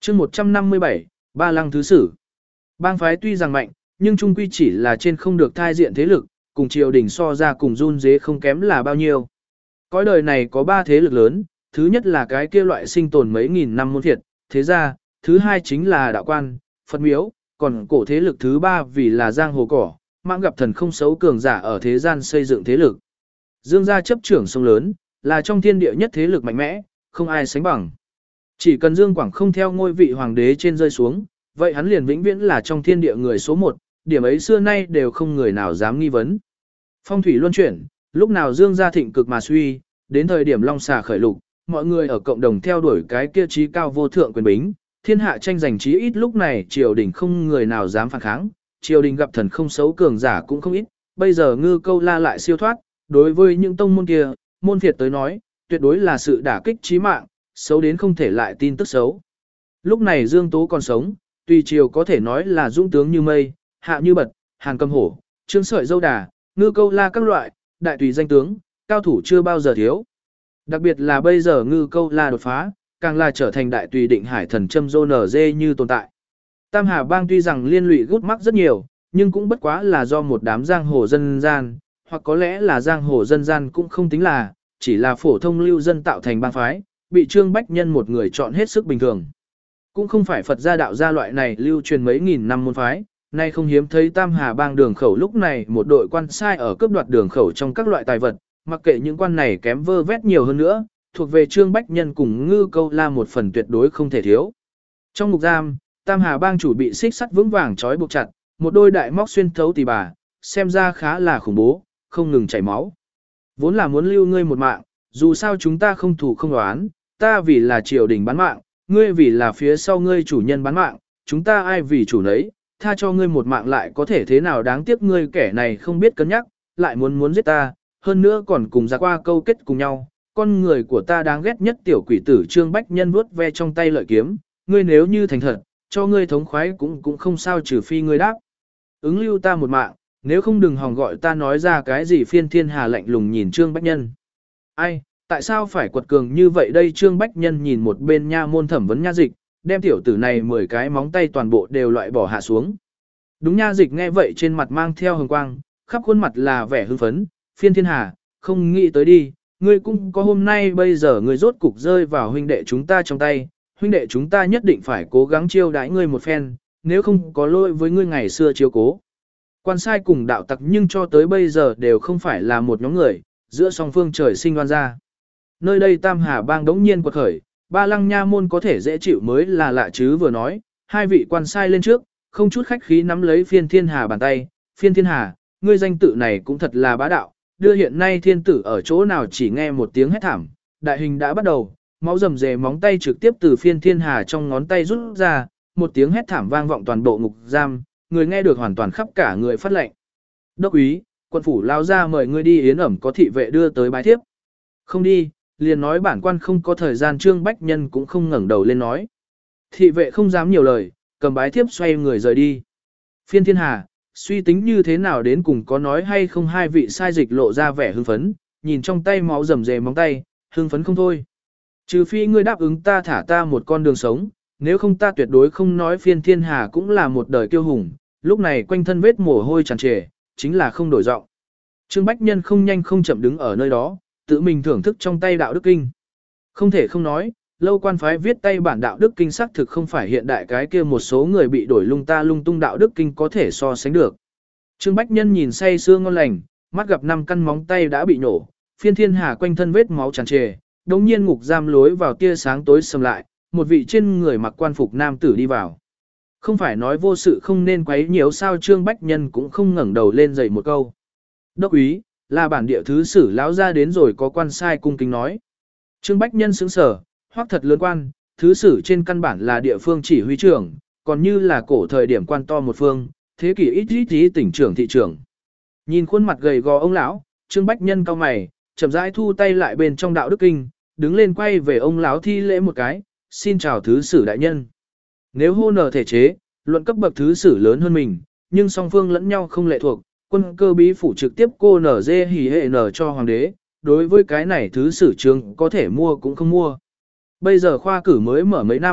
chương 157, Ba Lăng Thứ Sử. Bang phái tuy rằng mạnh, nhưng trung quy chỉ là trên không được thai diện thế lực, cùng triều đình so ra cùng run dế không kém là bao nhiêu. Cõi đời này có 3 thế lực lớn, thứ nhất là cái kia loại sinh tồn mấy nghìn năm môn phiệt, thế ra, thứ hai chính là đạo quan, Phật miếu, còn cổ thế lực thứ 3 vì là giang hồ cỏ, mạng gặp thần không xấu cường giả ở thế gian xây dựng thế lực. Dương gia chấp trưởng sông lớn, là trong thiên địa nhất thế lực mạnh mẽ, không ai sánh bằng. Chỉ cần Dương Quảng không theo ngôi vị hoàng đế trên rơi xuống, vậy hắn liền vĩnh viễn là trong thiên địa người số 1, điểm ấy xưa nay đều không người nào dám nghi vấn. Phong thủy luân chuyển, lúc nào Dương gia thịnh cực mà suy, đến thời điểm long xà khởi lục, mọi người ở cộng đồng theo đuổi cái kia trí cao vô thượng quyền bính, thiên hạ tranh giành chí ít lúc này triều đình không người nào dám phản kháng, triều đình gặp thần không xấu cường giả cũng không ít, bây giờ Ngư Câu La lại siêu thoát, đối với những tông môn kia, môn phiệt tới nói, tuyệt đối là sự đả kích chí mạng, xấu đến không thể lại tin tức xấu. Lúc này Dương Tố còn sống, tùy triều có thể nói là dũng tướng như mây, hạ như bật, Hàn Cầm Hổ, Trương Sợi Dâu Đà, Ngư Câu La các loại, đại tùy danh tướng, cao thủ chưa bao giờ thiếu. Đặc biệt là bây giờ Ngư Câu La đột phá, càng là trở thành đại tùy định hải thần châm rô nở dê như tồn tại. Tam Hà Bang tuy rằng liên lụy gút mắc rất nhiều, nhưng cũng bất quá là do một đám giang hồ dân gian, hoặc có lẽ là giang hồ dân gian cũng không tính là, chỉ là phổ thông lưu dân tạo thành bang phái, bị Trương Bách Nhân một người chọn hết sức bình thường. Cũng không phải Phật gia đạo gia loại này lưu truyền mấy nghìn năm môn phái, nay không hiếm thấy Tam Hà Bang đường khẩu lúc này một đội quan sai ở cướp đoạt đường khẩu trong các loại tài vật, mặc kệ những quan này kém vơ vét nhiều hơn nữa, thuộc về Trương Bách Nhân cùng Ngư Câu La một phần tuyệt đối không thể thiếu. Trong ngục giam, Tam Hà Bang chủ bị xích sắt vững vàng trói buộc chặt, một đôi đại móc xuyên thấu tỳ bà, xem ra khá là khủng bố, không ngừng chảy máu. Vốn là muốn lưu ngươi một mạng, dù sao chúng ta không thủ không đoán, ta vì là triều đình bán mạng, ngươi vì là phía sau ngươi chủ nhân bán mạng, chúng ta ai vì chủ nấy, tha cho ngươi một mạng lại có thể thế nào, đáng tiếc ngươi kẻ này không biết cân nhắc, lại muốn giết ta, hơn nữa còn cùng ra qua câu kết cùng nhau. Con người của ta đáng ghét nhất tiểu quỷ tử Trương Bách Nhân vuốt ve trong tay lợi kiếm, ngươi nếu như thành thật, cho ngươi thống khoái cũng không sao, trừ phi ngươi đáp ứng lưu ta một mạng, nếu không đừng hòng gọi ta nói ra cái gì. Phiên Thiên Hà lạnh lùng nhìn Trương Bách Nhân. Ai, tại sao phải quật cường như vậy đây? Trương Bách Nhân nhìn một bên nha môn thẩm vấn nha dịch, đem tiểu tử này 10 cái móng tay toàn bộ đều loại bỏ hạ xuống. Đúng, nha dịch nghe vậy trên mặt mang theo hồng quang, khắp khuôn mặt là vẻ hưng phấn. Phiên Thiên Hà, không nghĩ tới đi, ngươi cũng có hôm nay, bây giờ ngươi rốt cục rơi vào huynh đệ chúng ta trong tay, huynh đệ chúng ta nhất định phải cố gắng chiêu đãi ngươi một phen, nếu không có lỗi với ngươi ngày xưa chiếu cố. Quan sai cùng đạo tặc nhưng cho tới bây giờ đều không phải là một nhóm người, giữa song phương trời sinh đoan ra. Nơi đây Tam Hà Bang đống nhiên quật khởi, Ba Lăng nha môn có thể dễ chịu mới là lạ chứ. Vừa nói, hai vị quan sai lên trước, không chút khách khí nắm lấy Phiên Thiên Hà bàn tay. Phiên Thiên Hà, ngươi danh tự này cũng thật là bá đạo, đưa hiện nay thiên tử ở chỗ nào? Chỉ nghe một tiếng hét thảm, đại hình đã bắt đầu, máu rầm rề móng tay trực tiếp từ Phiên Thiên Hà trong ngón tay rút ra, một tiếng hét thảm vang vọng toàn bộ ngục giam, người nghe được hoàn toàn khắp cả người phát lệnh. Đốc úy, quận phủ lao ra mời ngươi đi yến ẩm, có thị vệ đưa tới bái thiếp. Không đi, liền nói bản quan không có thời gian. Trương Bách Nhân cũng không ngẩng đầu lên nói. Thị vệ không dám nhiều lời, cầm bái thiếp xoay người rời đi. Phiên Thiên Hà, suy tính như thế nào đến cùng có nói hay không? Hai vị sai dịch lộ ra vẻ hưng phấn, nhìn trong tay máu rầm rề móng tay, hưng phấn không thôi. Trừ phi ngươi đáp ứng ta thả ta một con đường sống, nếu không ta tuyệt đối không nói. Phiên Thiên Hà cũng là một đời kiêu hùng, lúc này quanh thân vết mồ hôi tràn trề, chính là không đổi giọng. Trương Bách Nhân không nhanh không chậm đứng ở nơi đó, tự mình thưởng thức trong tay đạo đức kinh. Không thể không nói, lâu quan phái viết tay bản đạo đức kinh xác thực không phải hiện đại cái kia một số người bị đổi lung ta lung tung đạo đức kinh có thể so sánh được. Trương Bách Nhân nhìn say sưa ngon lành, mắt gặp 5 căn móng tay đã bị nổ. Phiên Thiên Hà quanh thân vết máu tràn trề, đống nhiên ngục giam lối vào tia sáng tối sầm lại, một vị trên người mặc quan phục nam tử đi vào. Không phải nói vô sự không nên quấy nhiễu sao? Trương Bách Nhân cũng không ngẩng đầu lên dậy một câu. Đốc úy, là bản địa thứ sử lão ra đến rồi. Có quan sai cung kính nói. Trương Bách Nhân sững sờ, hoắc thật lớn quan, thứ sử trên căn bản là địa phương chỉ huy trưởng, còn như là cổ thời điểm quan to một phương, thế kỷ ít tỉnh trưởng thị trưởng. Nhìn khuôn mặt gầy gò ông lão, Trương Bách Nhân cau mày, chậm rãi thu tay lại bên trong đạo đức kinh, đứng lên quay về ông lão thi lễ một cái, xin chào thứ sử đại nhân. Nếu hô nở thể chế, luận cấp bậc thứ sử lớn hơn mình, nhưng song phương lẫn nhau không lệ thuộc, quân cơ bí phủ trực tiếp cô nở dê hỉ hệ nở cho hoàng đế, đối với cái này thứ sử trường có thể mua cũng không mua. Bây giờ khoa cử mới mở mấy năm,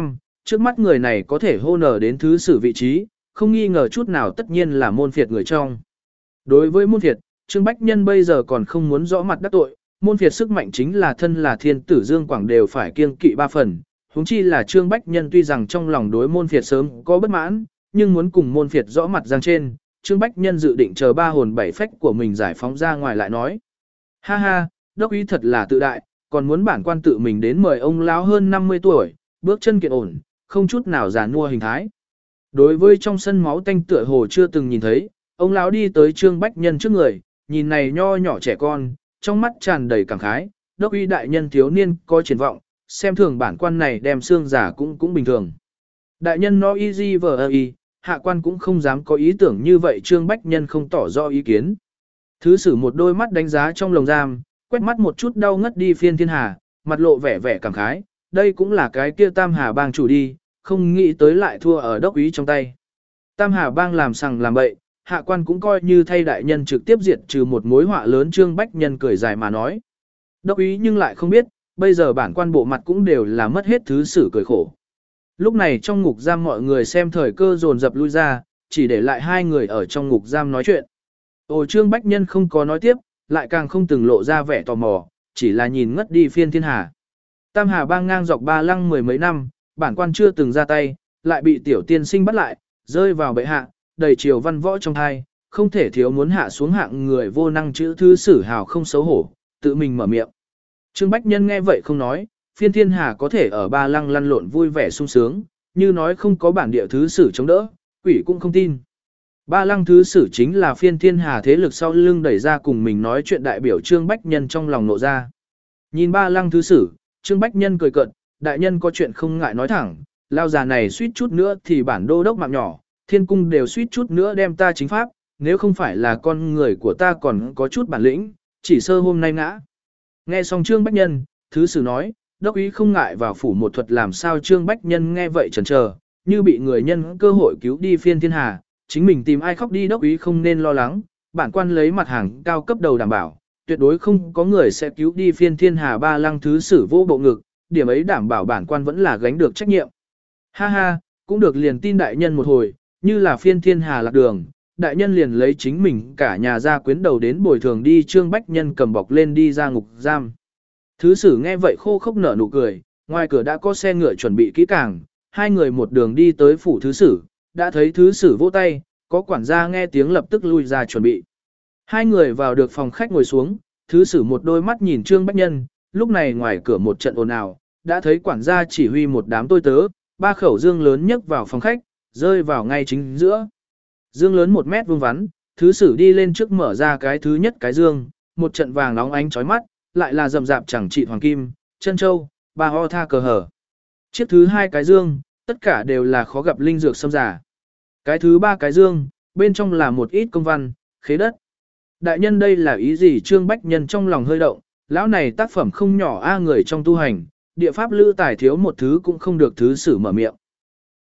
trước mắt người này có thể hô nở đến thứ sử vị trí, không nghi ngờ chút nào tất nhiên là môn phiệt người trong. Đối với môn phiệt, Trương Bách Nhân bây giờ còn không muốn rõ mặt đắc tội, môn phiệt sức mạnh chính là thân là thiên tử Dương Quảng đều phải kiêng kỵ ba phần, huống chi là Trương Bách Nhân tuy rằng trong lòng đối môn phiệt sớm có bất mãn, nhưng muốn cùng môn phiệt rõ mặt giang trên, Trương Bách Nhân dự định chờ ba hồn bảy phách của mình giải phóng ra ngoài lại nói. Ha ha, đốc ý thật là tự đại, còn muốn bản quan tự mình đến mời ông lão hơn 50 tuổi, bước chân kiện ổn, không chút nào già nua hình thái. Đối với trong sân máu tanh tựa hồ chưa từng nhìn thấy, ông lão đi tới Trương Bách Nhân trước người, nhìn này nho nhỏ trẻ con, trong mắt tràn đầy cảm khái, đốc uy đại nhân thiếu niên có triển vọng, xem thường bản quan này đem xương giả cũng bình thường. Đại nhân nói easy vờ y, hạ quan cũng không dám có ý tưởng như vậy. Trương Bách Nhân không tỏ rõ ý kiến. Thứ sử một đôi mắt đánh giá trong lồng giam, quét mắt một chút đau ngất đi Phiên Thiên Hà, mặt lộ vẻ vẻ cảm khái, đây cũng là cái kia Tam Hà bang chủ đi, không nghĩ tới lại thua ở đốc úy trong tay. Tam Hà bang làm sằng làm bậy, hạ quan cũng coi như thay đại nhân trực tiếp diệt trừ một mối họa lớn. Trương Bách Nhân cười dài mà nói. Đốc úy nhưng lại không biết, bây giờ bản quan bộ mặt cũng đều là mất hết thứ sử cười khổ. Lúc này trong ngục giam mọi người xem thời cơ dồn dập lui ra, chỉ để lại hai người ở trong ngục giam nói chuyện. Ồ, Trương Bách Nhân không có nói tiếp, lại càng không từng lộ ra vẻ tò mò, chỉ là nhìn ngất đi Phiên Thiên Hà. Tam Hà bang ngang dọc Ba Lăng mười mấy năm, bản quan chưa từng ra tay, lại bị tiểu tiên sinh bắt lại, rơi vào bệ hạ, đầy triều văn võ trong thai, không thể thiếu muốn hạ xuống hạng người vô năng chữ thứ sử hào không xấu hổ, tự mình mở miệng. Trương Bách Nhân nghe vậy không nói, Phiên Thiên Hà có thể ở Ba Lăng lăn lộn vui vẻ sung sướng, như nói không có bản địa thứ sử chống đỡ, quỷ cũng không tin. Ba Lăng thứ sử chính là Phiên Thiên Hà thế lực sau lưng đẩy ra cùng mình nói chuyện đại biểu. Trương Bách Nhân trong lòng nộ ra. Nhìn Ba Lăng thứ sử, Trương Bách Nhân cười cợt, đại nhân có chuyện không ngại nói thẳng, lao già này suýt chút nữa thì bản đô đốc mạng nhỏ, thiên cung đều suýt chút nữa đem ta chính pháp, nếu không phải là con người của ta còn có chút bản lĩnh, chỉ sơ hôm nay ngã. Nghe xong Trương Bách Nhân, thứ sử nói, đốc ý không ngại vào phủ một thuật làm sao. Trương Bách Nhân nghe vậy chần chờ, như bị người nhân cơ hội cứu đi Phiên Thiên Hà, chính mình tìm ai khóc đi. Đốc ý không nên lo lắng, bản quan lấy mặt hàng cao cấp đầu đảm bảo, tuyệt đối không có người sẽ cứu đi Phiên Thiên Hà. Ba Lăng thứ sử vô bộ ngực, điểm ấy đảm bảo bản quan vẫn là gánh được trách nhiệm. Ha ha, cũng được, liền tin đại nhân một hồi, như là Phiên Thiên Hà lạc đường, đại nhân liền lấy chính mình cả nhà ra quyến đầu đến bồi thường đi. Trương Bách Nhân cầm bọc lên đi ra ngục giam. Thứ sử nghe vậy khô khốc nở nụ cười, ngoài cửa đã có xe ngựa chuẩn bị kỹ càng, hai người một đường đi tới phủ thứ sử, đã thấy thứ sử vỗ tay, có quản gia nghe tiếng lập tức lui ra chuẩn bị. Hai người vào được phòng khách ngồi xuống, thứ sử một đôi mắt nhìn Trương Bách Nhân, lúc này ngoài cửa một trận ồn ào, đã thấy quản gia chỉ huy một đám tôi tớ, ba khẩu dương lớn nhấc vào phòng khách, rơi vào ngay chính giữa. Dương lớn 1 mét vuông vắn, thứ sử đi lên trước mở ra cái thứ nhất cái dương, một trận vàng nóng ánh chói mắt, lại là rậm rạp chẳng trị hoàng kim, chân châu, ba ho tha cờ hở. Chiếc thứ hai cái dương, tất cả đều là khó gặp linh dược xâm giả. Cái thứ ba cái dương, bên trong là một ít công văn, khế đất. Đại nhân đây là ý gì? Trương Bách Nhân trong lòng hơi động, lão này tác phẩm không nhỏ a, người trong tu hành, địa pháp lữ tài thiếu một thứ cũng không được. Thứ sử mở miệng.